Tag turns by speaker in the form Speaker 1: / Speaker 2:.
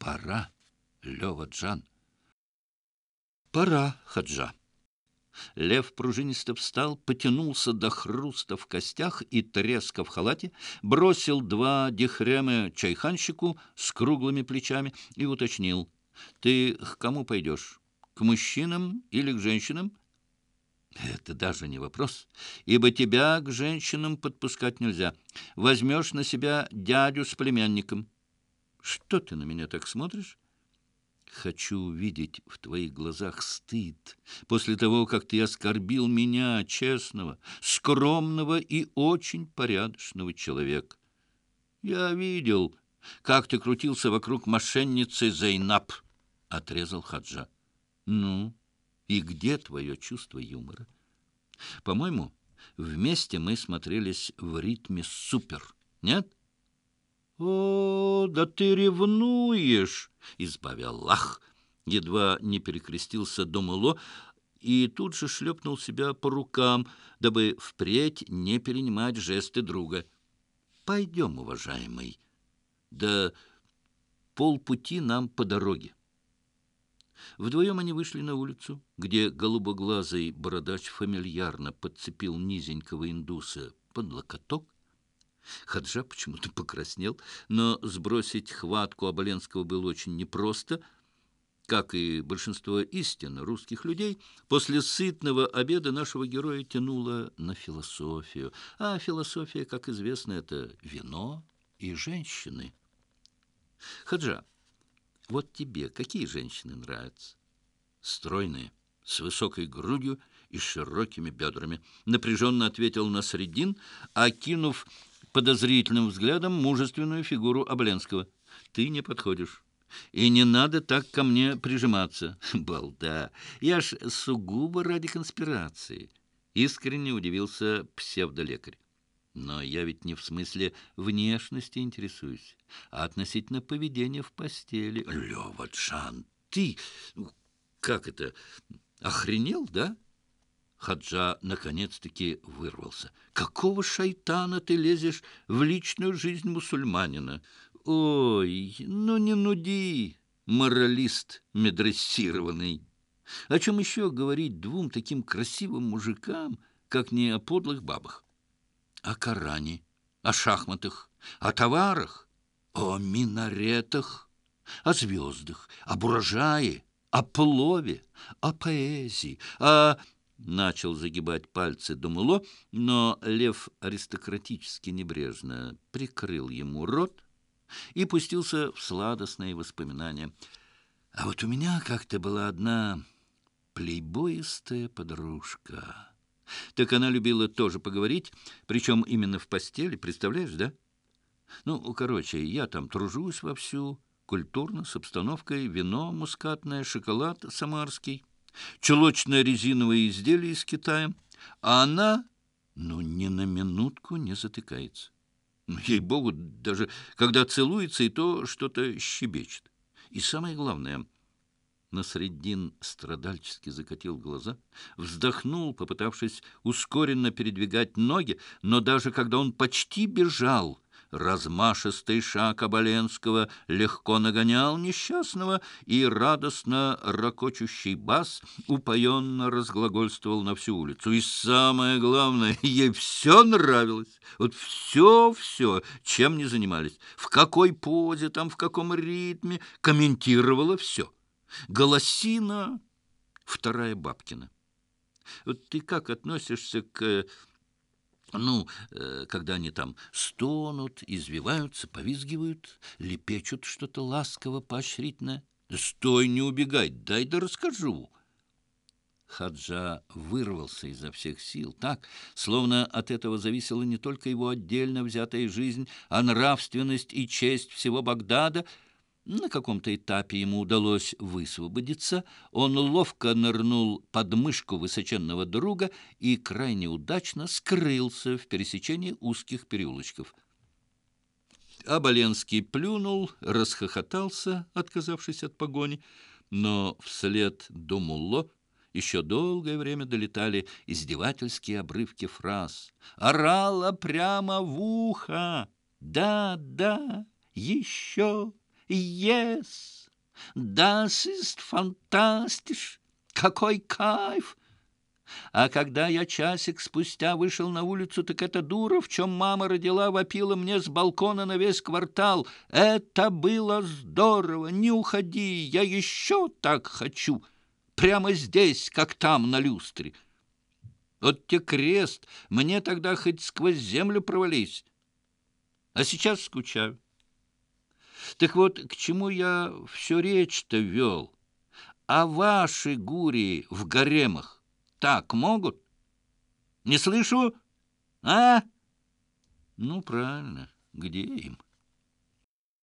Speaker 1: Пора, Лёва-Джан. Пора, Хаджа. Лев пружинисто встал, потянулся до хруста в костях и треска в халате, бросил 2 дихрема чайханщику с круглыми плечами и уточнил: «Ты к кому пойдешь? К мужчинам или к женщинам?» «Это даже не вопрос, ибо тебя к женщинам подпускать нельзя. Возьмешь на себя дядю с племянником». «Что ты на меня так смотришь?» «Хочу увидеть в твоих глазах стыд после того, как ты оскорбил меня, честного, скромного и очень порядочного человека. Я видел, как ты крутился вокруг мошенницы Зейнаб», — отрезал Хаджа. «Ну, и где твое чувство юмора? По-моему, вместе мы смотрелись в ритме супер, нет?» «О, да ты ревнуешь!» — избави Аллах! Едва не перекрестился Домуло и тут же шлепнул себя по рукам, дабы впредь не перенимать жесты друга. «Пойдем, уважаемый, да полпути нам по дороге». Вдвоем они вышли на улицу, где голубоглазый бородач фамильярно подцепил низенького индуса под локоток. Хаджа почему-то покраснел, но сбросить хватку Оболенского было очень непросто. Как и большинство истинно русских людей, после сытного обеда нашего героя тянуло на философию. А философия, как известно, это вино и женщины. Хаджа, вот тебе какие женщины нравятся? Стройные, с высокой грудью и широкими бедрами, напряженно ответил Насреддин, окинув подозрительным взглядом мужественную фигуру Оболенского. «Ты не подходишь. И не надо так ко мне прижиматься». «Балда! Я ж сугубо ради конспирации», — искренне удивился псевдолекарь. «Но я ведь не в смысле внешности интересуюсь, а относительно поведения в постели». «Лёва-Джан, ты... как это... охренел, да?» Хаджа наконец-таки вырвался. «Какого шайтана ты лезешь в личную жизнь мусульманина? Ой, ну не нуди, моралист медрессированный. О чем еще говорить 2 таким красивым мужикам, как не о подлых бабах? О Коране, о шахматах, о товарах, о минаретах, о звездах, об урожае, о плове, о поэзии, о...» Начал загибать пальцы Домуло, но Лев аристократически небрежно прикрыл ему рот и пустился в сладостные воспоминания. «А вот у меня как-то была одна плейбоистая подружка. Так она любила тоже поговорить, причем именно в постели, представляешь, да? Ну, короче, я там тружусь вовсю, культурно, с обстановкой, вино мускатное, шоколад самарский, чулочное резиновое изделие из Китая, а она, ну, ни на минутку не затыкается. Ей-богу, даже когда целуется, и то что-то щебечет. И самое главное, Насреддин страдальчески закатил глаза, вздохнул, попытавшись ускоренно передвигать ноги, но даже когда он почти бежал, размашистый шаг Оболенского легко нагонял несчастного, и радостно ракочущий бас упоенно разглагольствовал на всю улицу. И самое главное, ей все нравилось. Вот все, чем не занимались, в какой позе, там, в каком ритме, комментировала все. Голосина вторая Бабкина. Вот ты как относишься к... когда они там стонут, извиваются, повизгивают, лепечут что-то ласково, поощрительное? Да стой, не убегай, дай да расскажу. Хаджа вырвался изо всех сил, так, словно от этого зависела не только его отдельно взятая жизнь, а нравственность и честь всего Багдада. На каком-то этапе ему удалось высвободиться. Он ловко нырнул под мышку высоченного друга и крайне удачно скрылся в пересечении узких переулочков. Оболенский плюнул, расхохотался, отказавшись от погони, но вслед Домулло еще долгое время долетали издевательские обрывки фраз. «Орала прямо в ухо! Да, еще! Yes, das ist fantastisch! Какой кайф! А когда я часик спустя вышел на улицу, так эта дура, в чем мама родила, вопила мне с балкона на весь квартал. Это было здорово! Не уходи, я еще так хочу! Прямо здесь, как там, на люстре. Вот те крест, мне тогда хоть сквозь землю провались. А сейчас скучаю. Так вот, к чему я все речь-то вел? А ваши гурии в гаремах так могут? Не слышу? А? Ну, правильно, где им?